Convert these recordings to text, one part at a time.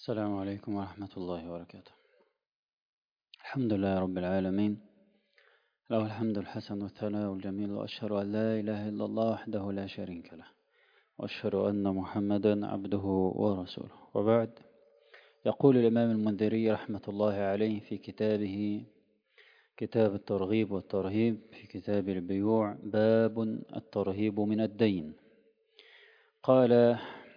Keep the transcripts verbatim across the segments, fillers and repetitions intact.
السلام عليكم ورحمة الله وبركاته. الحمد لله رب العالمين، له الحمد الحسن والثناء الجميل، وأشهد أن لا إله إلا الله وحده لا شريك له، وأشهد أن محمدا عبده ورسوله. وبعد، يقول الإمام المنذري رحمة الله عليه في كتابه كتاب الترغيب والترهيب في كتاب البيوع: باب الترهيب من الدين. قال: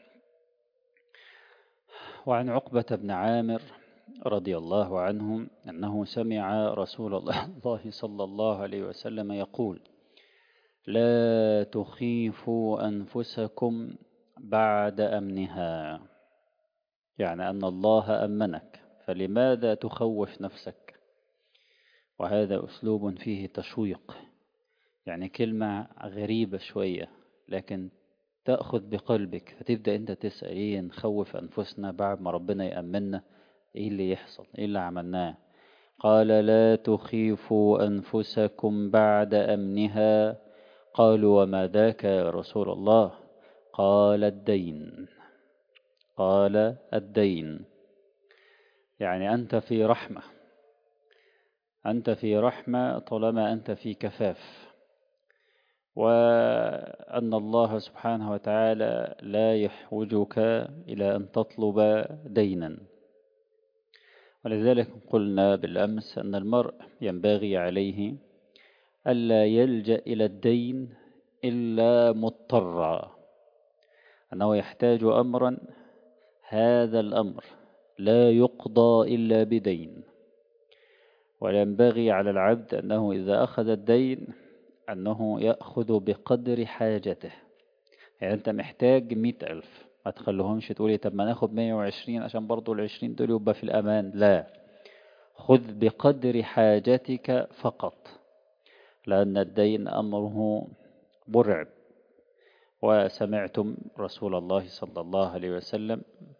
وعن عقبة بن عامر رضي الله عنه أنه سمع رسول الله صلى الله عليه وسلم يقول: لا تخيفوا أنفسكم بعد أمنها، يعني أن الله أمنك، فلماذا تخوف نفسك؟ وهذا أسلوب فيه تشويق، يعني كلمة غريبة شوية لكن تأخذ بقلبك، فتبدأ أنت تسأل: إيه نخوف أنفسنا بعد ما ربنا يأمننا؟ إيه اللي يحصل؟ إيه اللي عملناه؟ قال: لا تخيفوا أنفسكم بعد أمنها. قالوا: وما ذاك يا رسول الله؟ قال: الدين. قال: الدين، يعني أنت في رحمة، أنت في رحمة طالما أنت في كفاف، وأن الله سبحانه وتعالى لا يحوجك إلى أن تطلب دينا. ولذلك قلنا بالأمس أن المرء ينبغي عليه ألا يلجأ إلى الدين إلا مضطرا، أنه يحتاج أمرا، هذا الأمر لا يقضى إلا بدين. وينبغي على العبد أنه إذا أخذ الدين أنه يأخذ بقدر حاجته. يعني أنت محتاج مئة ألف، ما تخليهمش تقولي طب ما ناخد مية وعشرين عشان برضو العشرين دول يبقى في الأمان. لا، خذ بقدر حاجتك فقط، لأن الدين أمره مرعب. وسمعتم رسول الله صلى الله عليه وسلم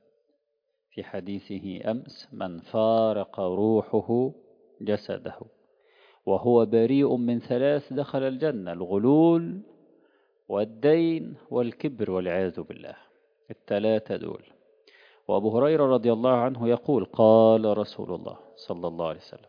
في حديثه أمس: من فارق روحه جسده وهو بريء من ثلاث دخل الجنة: الغلول والدين والكبر والعياذ بالله، الثلاثة دول. وأبو هريرة رضي الله عنه يقول: قال رسول الله صلى الله عليه وسلم: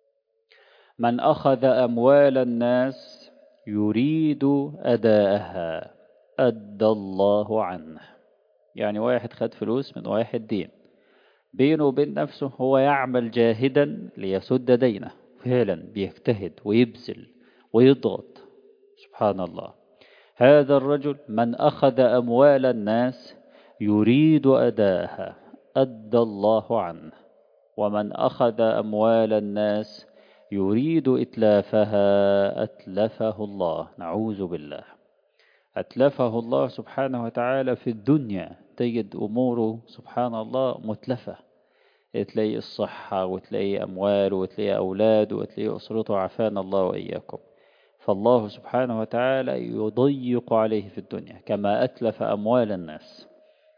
من أخذ أموال الناس يريد أداءها أدى الله عنه. يعني واحد خد فلوس من واحد دين، بينه وبين نفسه هو يعمل جاهدا ليسد دينه، فعلا بيجتهد ويبذل ويضغط، سبحان الله. هذا الرجل من أخذ أموال الناس يريد أداءها أدى الله عنه، ومن أخذ أموال الناس يريد إتلافها أتلفه الله، نعوذ بالله. أتلفه الله سبحانه وتعالى في الدنيا، تجد أموره سبحان الله متلفة، تلاقي الصحة وتلاقي أموال وتلاقي أولاد وتلاقي أسرته، عافانا الله وإياكم. فالله سبحانه وتعالى يضيق عليه في الدنيا كما أتلف أموال الناس.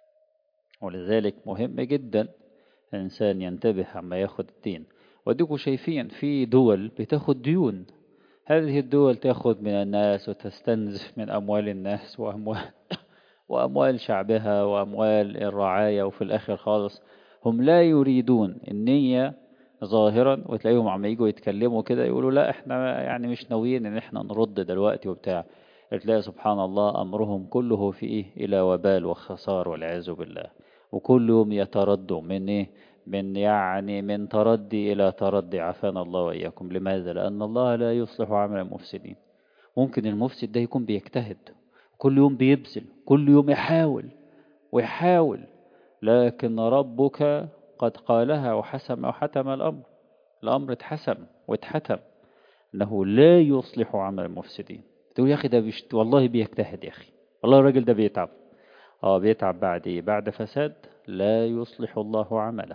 ولذلك مهم جدا الإنسان ينتبه عما ياخد الدين. وديكوا شايفين في دول بتاخد ديون، هذه الدول تاخد من الناس وتستنزف من أموال الناس وأموال, وأموال شعبها وأموال الرعاية، وفي الآخر خالص هم لا يريدون النية ظاهرا، وتلاقيهم عم يجوا يتكلموا كده يقولوا لا احنا يعني مش ناويين ان احنا نرد دلوقتي وبتاع. تلاقي سبحان الله أمرهم كله في إيه؟ إلى وبال وخسار والعياذ بالله. وكل يوم يتردوا من إيه؟ من يعني من تردي إلى تردي، عافانا الله وإياكم. لماذا؟ لأن الله لا يصلح عمل المفسدين. ممكن المفسد ده يكون بيجتهد كل يوم، بيبذل كل يوم، يحاول ويحاول، لكن ربك قد قالها وحسم وحتم الأمر. الأمر اتحسم واتحتم أنه لا يصلح عمل المفسدين. تقول يا أخي ده بيشت... والله بيجتهد يا أخي، والله الراجل ده بيتعب. اه بيتعب بعد إيه؟ بعد فساد لا يصلح الله عمله.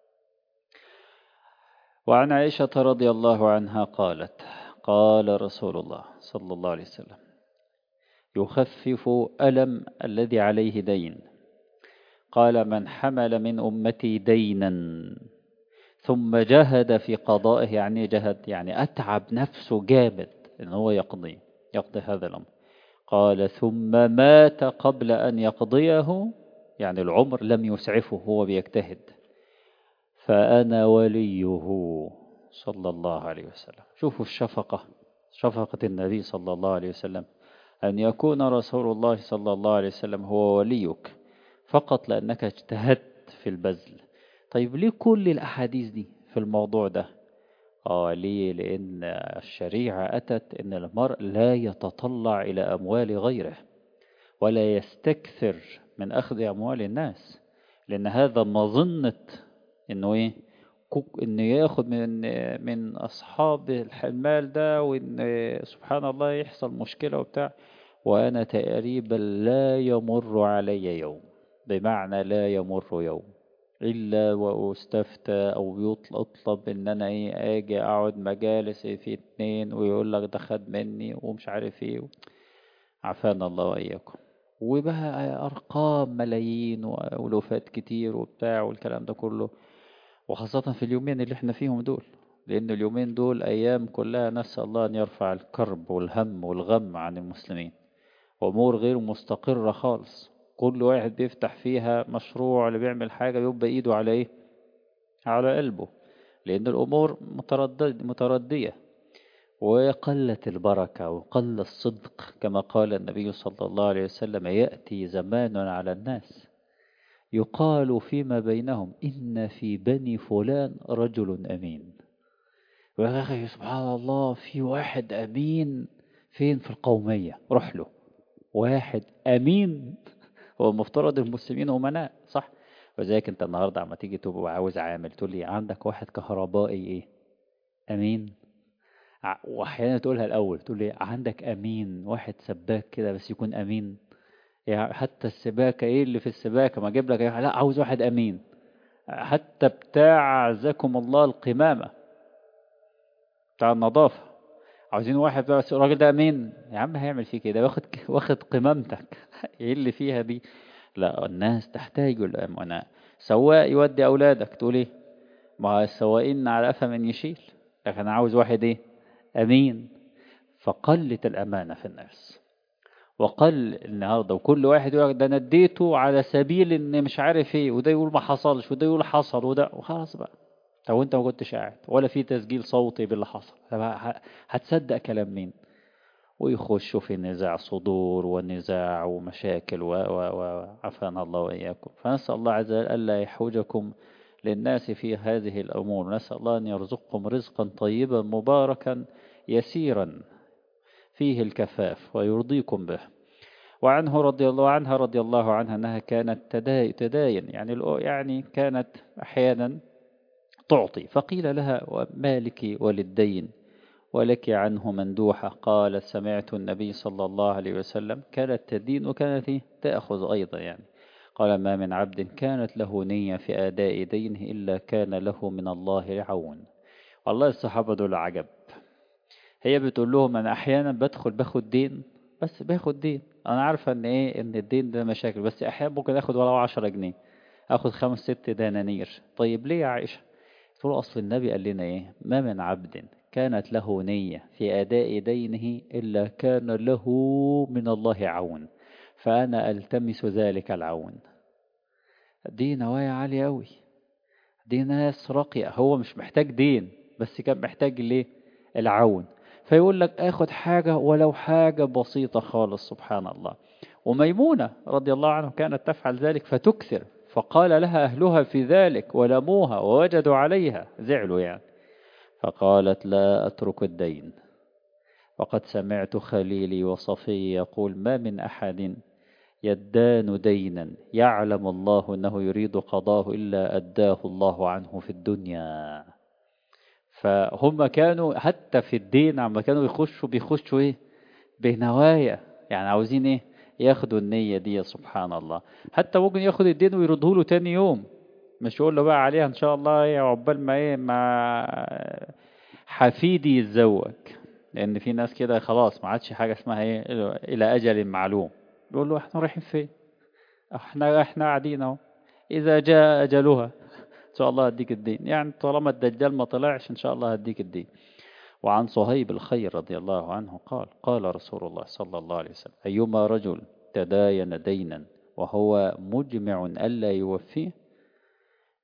وعن عائشة رضي الله عنها قالت: قال رسول الله صلى الله عليه وسلم: يخفف ألم الذي عليه دين. قال: من حمل من أمتي دينا ثم جهد في قضائه، يعني جهد يعني أتعب نفسه جامد إن هو يقضي يقضي هذا الأمر. قال: ثم مات قبل أن يقضيه، يعني العمر لم يسعفه، هو بيجتهد فأنا وليه صلى الله عليه وسلم. شوفوا الشفقة، شفقة النبي صلى الله عليه وسلم، أن يكون رسول الله صلى الله عليه وسلم هو وليك فقط لأنك اجتهدت في البذل. طيب ليه كل الأحاديث دي في الموضوع ده؟ آه ليه؟ لأن الشريعة أتت أن المرء لا يتطلع إلى أموال غيره ولا يستكثر من أخذ أموال الناس، لأن هذا مظنة إنه إيه؟ إنه ياخد من من أصحاب المال ده، وإن سبحان الله يحصل مشكلة وبتاع. وأنا تقريبا لا يمر علي يوم، بمعنى لا يمر يوم إلا وأستفتى أو يطلب إن أنا إيه أجي أقعد مجالس في اتنين ويقول لك ده خد مني ومش عارف إيه. عافانا الله وإياكم. وبقى أرقام ملايين وألوفات كتير وبتاع والكلام ده كله، وخاصة في اليومين اللي احنا فيهم دول، لأن اليومين دول أيام كلها نسأل الله أن يرفع الكرب والهم والغم عن المسلمين، وأمور غير مستقرة خالص. كل واحد بيفتح فيها مشروع اللي بيعمل حاجة يبقى إيده على إيه؟ على قلبه، لأن الأمور متردد متردية، وقلت البركة وقل الصدق، كما قال النبي صلى الله عليه وسلم: يأتي زمان على الناس يقال فيما بينهم إن في بني فلان رجل أمين. ويا أخي سبحان الله، في واحد أمين فين؟ في القومية، روح له واحد أمين. هو المفترض المسلمين أمناء صح؟ وذلك أنت النهاردة عم تيجي تبقى عاوز عامل تقول لي عندك واحد كهربائي إيه؟ أمين. وأحيانا تقولها الأول تقول لي عندك أمين واحد سباك كده بس يكون أمين. يعني حتى السباكة إيه اللي في السباكة ما أجيب لك؟ لا، عاوز واحد أمين. حتى بتاع عزكم الله القمامة بتاع النظافة عاوزين واحد بس الراجل ده أمين. يا عم هيعمل فيه كده؟ واخد واخد قمامتك. إيه اللي فيها دي؟ لا، الناس تحتاج الأمانة. سواق يودي أولادك تقول إيه؟ ما السواقين على قفا من يشيل، لكن أنا عاوز واحد إيه؟ أمين. فقلت الأمانة في الناس، وقل النهاردة، وكل واحد يقول ده أنا اديته على سبيل إن مش عارف إيه، وده يقول ما حصلش وده يقول حصل وده، وخلاص بقى. طب وأنت ما كنتش قاعد ولا في تسجيل صوتي باللي حصل، هتصدق كلام مين؟ ويخشوا في نزاع صدور ونزاع ومشاكل وعافانا الله وإياكم. فنسأل الله عز وجل ألا يحوجكم للناس في هذه الأمور. نسأل الله أن يرزقكم رزقا طيبا مباركا يسيرا فيه الكفاف ويرضيكم به. وعنه رضي الله عنها رضي الله عنها أنها كانت تداين، يعني يعني كانت أحيانا تعطي، فقيل لها ما لك وللدين ولك عنه مندوحة؟ قال: سمعت النبي صلى الله عليه وسلم كانت تدين وكانت تأخذ أيضا. يعني قال: ما من عبد كانت له نية في أداء دينه إلا كان له من الله عون. والله الصحابة دول عجب. هي بتقول لهم أنا أحيانا بدخل باخد دين، بس باخد دين أنا عارفة إن إيه إن الدين ده مشاكل، بس أحيانا ممكن آخد ولو عشرة جنيه، آخد خمس ست دنانير. طيب ليه يا عائشة؟ تقول أصل النبي قال لنا إيه؟ ما من عبد كانت له نية في أداء دينه إلا كان له من الله عون، فأنا ألتمس ذلك العون. دي نوايا عالية أوي، دي ناس راقية. هو مش محتاج دين، بس كان محتاج ليه؟ العون. فيقول لك آخد حاجة ولو حاجة بسيطة خالص. سبحان الله. وميمونة رضي الله عنه كانت تفعل ذلك فتكثر، فقال لها أهلها في ذلك ولموها ووجدوا عليها زعلوا يعني، فقالت: لا أترك الدين، وقد سمعت خليلي وصفي يقول: ما من أحد يدان دينا يعلم الله أنه يريد قضاه إلا أداه الله عنه في الدنيا. فهم كانوا حتى في الدين عما كانوا يخشوا بيخشوا إيه؟ بنوايا، يعني عاوزين إيه؟ ياخدوا النية دي. سبحان الله. حتى ممكن ياخد الدين ويرده له تاني يوم، مش يقول له بقى عليها إن شاء الله إيه عقبال ما إيه ما حفيدي يتزوج، لأن في ناس كده خلاص ما عادش حاجة اسمها إيه إلى أجل معلوم. يقول له إحنا رايحين فين؟ إحنا إحنا قاعدين أهو، إذا جاء أجلها إن شاء الله هديك الدين. يعني طالما الدجال ما طلعش إن شاء الله هديك الدين. وعن صهيب الخير رضي الله عنه قال: قال رسول الله صلى الله عليه وسلم: أيما رجل تداين دينا وهو مجمع ألا يوفيه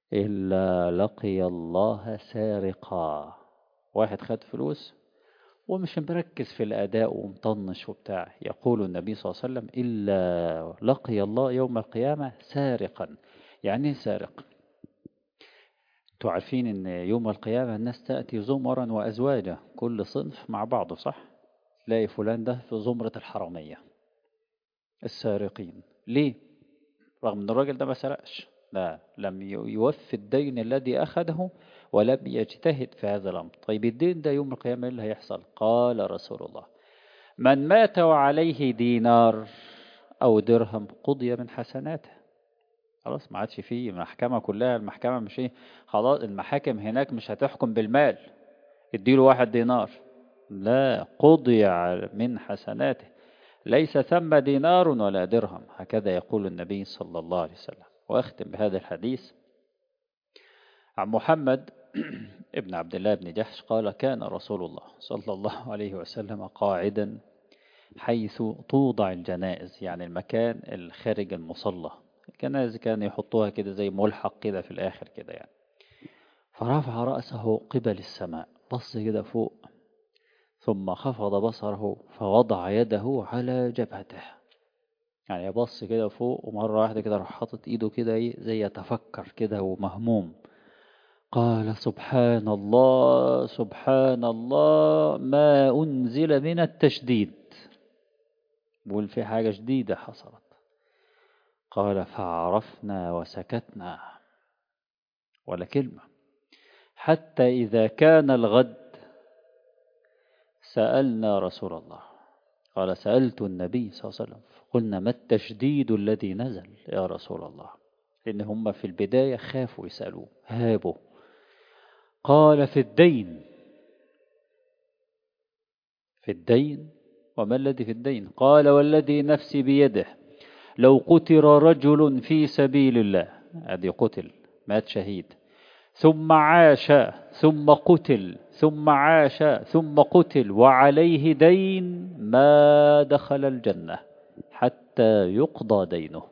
إلا لقي الله سارقا. واحد خد فلوس ومش مركز في الأداء ومطنش وبتاع، يقول النبي صلى الله عليه وسلم إلا لقي الله يوم القيامة سارقا. يعني إيه سارق؟ انتوا عارفين ان يوم القيامة الناس تأتي زمرا وأزواجا، كل صنف مع بعضه، صح؟ تلاقي فلان ده في زمرة الحرامية السارقين. ليه؟ رغم ان الراجل ده ما سرقش، لا، لم يوفي الدين الذي أخذه ولم يجتهد في هذا الأمر. طيب الدين ده يوم القيامة إيه اللي هيحصل؟ قال رسول الله: من مات وعليه دينار أو درهم قضي من حسناته. خلاص ما عادش فيه محكمة، كلها المحكمة مش ايه، خلاص المحاكم هناك مش هتحكم بالمال، اديله واحد دينار، لا، قضي من حسناته، ليس ثم دينار ولا درهم. هكذا يقول النبي صلى الله عليه وسلم. وأختم بهذا الحديث عن محمد ابن عبد الله بن جحش قال: كان رسول الله صلى الله عليه وسلم قاعدا حيث توضع الجنائز، يعني المكان الخارج المصلى، الجنائز كان يحطوها كده زي ملحق كده في الآخر كده يعني. فرفع رأسه قبل السماء، بص كده فوق، ثم خفض بصره فوضع يده على جبهته، يعني يبص كده فوق ومرة واحدة كده راح حاطط ايده كده ايه زي يتفكر كده ومهموم. قال: سبحان الله سبحان الله ما أنزل من التشديد، بقول في حاجة جديدة حصلت. قال: فعرفنا وسكتنا ولا كلمة، حتى إذا كان الغد سألنا رسول الله. قال: سألت النبي صلى الله عليه وسلم قلنا: ما التشديد الذي نزل يا رسول الله؟ لأن هم في البداية خافوا يسألوه، هابوا. قال: في الدين. في الدين؟ وما الذي في الدين؟ قال: والذي نفسي بيده لو قتل رجل في سبيل الله، هذه قتل، مات شهيد، ثم عاش ثم قتل ثم عاش ثم قتل وعليه دين، ما دخل الجنة حتى يقضى دينه.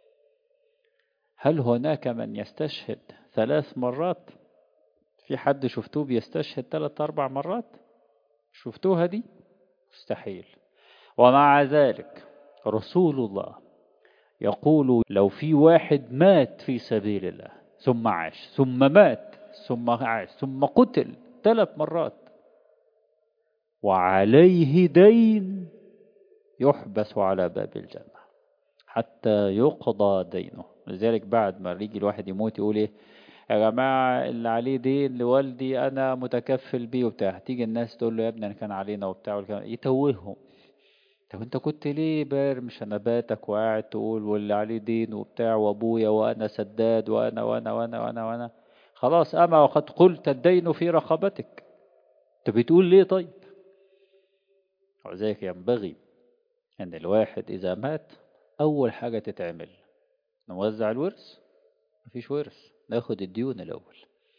هل هناك من يستشهد ثلاث مرات؟ في حد شفتوه بيستشهد ثلاث أربع مرات؟ شفتوها دي؟ مستحيل. ومع ذلك رسول الله يقول: لو في واحد مات في سبيل الله ثم عاش ثم مات ثم عاش ثم قتل ثلاث مرات وعليه دين، يحبس على باب الجنة حتى يقضى دينه. لذلك بعد ما يجي الواحد يموت يقول ايه: يا جماعة اللي عليه دين لوالدي أنا متكفل بيه وبتاع، تيجي الناس تقول له: يا ابني أنا كان علينا وبتاع، يتوههم. طب انت كنت ليه بار مش نباتك وقاعد تقول واللي عليه دين وبتاع وابويا وانا سداد وانا وانا وانا وانا وانا خلاص، اما وقد قلت الدين في رقبتك، انت بتقول ليه طيب؟ وذلك ينبغي ان الواحد اذا مات اول حاجة تتعمل نوزع الورث. مفيش ورث، ناخد الديون الاول.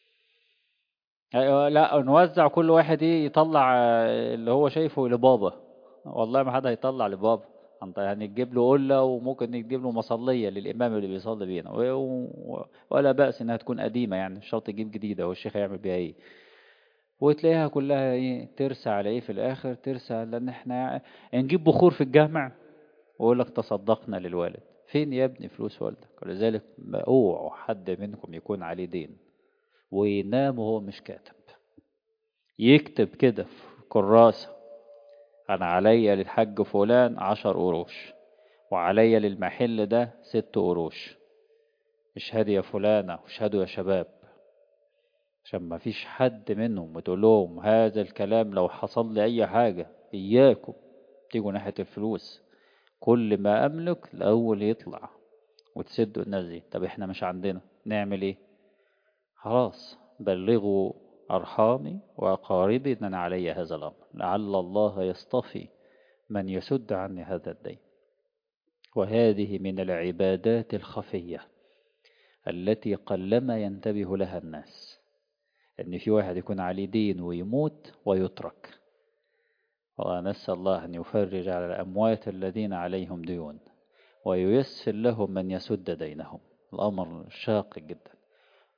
أيوة، لا نوزع، كل واحد ايه يطلع اللي هو شايفه لبابا. والله ما حد هيطلع لبابا، انت يعني تجيب له قلة وممكن نجيب له مصلية للإمام اللي بيصلي بينا، و- و- ولا بأس إنها تكون قديمة، يعني مش شرط تجيب جديدة، والشيخ هيعمل بيها إيه. وتلاقيها كلها إيه، ترسى على إيه في الآخر؟ ترسى لأن إحنا نجيب بخور في الجامع ويقول لك تصدقنا للوالد. فين يا ابني فلوس والدك؟ ولذلك اوعوا حد منكم يكون عليه دين وينام وهو مش كاتب، يكتب كده في كراسة: أنا عليا للحج فلان عشر قروش، وعليا للمحل ده ست قروش، اشهدوا يا فلانة واشهدوا يا شباب، عشان ما فيش حد منهم وتقول لهم هذا الكلام لو حصل لي أي حاجة إياكم تيجوا ناحية الفلوس، كل ما أملك الأول يطلع وتسدوا الناس دي. طب إحنا مش عندنا نعمل إيه؟ خلاص بلغوا أرحامي وأقاربي أن أنا علي هذا الأمر، لعل الله يصطفي من يسد عني هذا الدين. وهذه من العبادات الخفية التي قلما ينتبه لها الناس، أن في واحد يكون عليه دين ويموت ويترك. ونسأل الله أن يفرج على الأموات الذين عليهم ديون وييسر لهم من يسد دينهم. الأمر شاق جدا.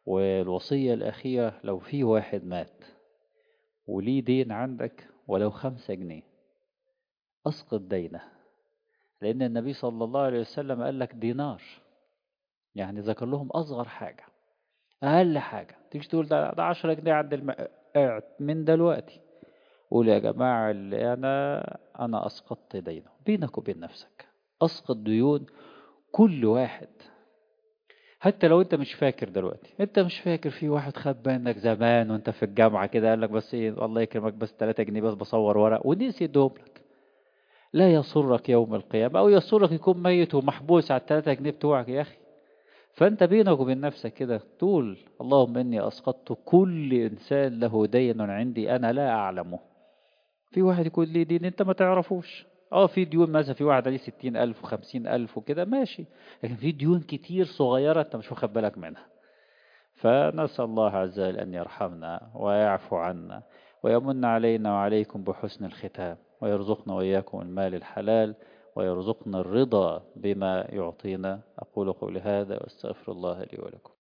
والوصية الأخيرة، لو في واحد مات وليه دين عندك ولو خمسة جنيه أسقط دينه، لأن النبي صلى الله عليه وسلم قال لك دينار، يعني ذكر لهم أصغر حاجة، أقل حاجة. تيجي تقول ده ده عشرة جنيه عند الم... قاعد من دلوقتي، قول يا جماعة اللي أنا أنا أسقطت دينه. بينك وبين نفسك أسقط ديون كل واحد، حتى لو أنت مش فاكر دلوقتي. أنت مش فاكر في واحد خد منك زمان وأنت في الجامعة كده، قال لك بس إيه الله يكرمك بس تلاتة جنيه بس بصور ورق، ونسي يديهم لك. لا يسرك يوم القيامة، أو يسرك يكون ميت ومحبوس على التلاتة جنيه بتوعك يا أخي. فأنت بينك وبين نفسك كده تقول اللهم إني أسقطت كل إنسان له دين عندي أنا لا أعلمه. في واحد يكون ليه دين أنت ما تعرفوش. اه في ديون مثلا، في واحد عليه ستين ألف وخمسين ألف وكده ماشي، لكن في ديون كتير صغيرة أنت مش واخد بالك منها. فنسأل الله عز وجل أن يرحمنا ويعفو عنا ويمن علينا وعليكم بحسن الختام، ويرزقنا وإياكم المال الحلال، ويرزقنا الرضا بما يعطينا. أقول قولي هذا وأستغفر الله لي ولكم.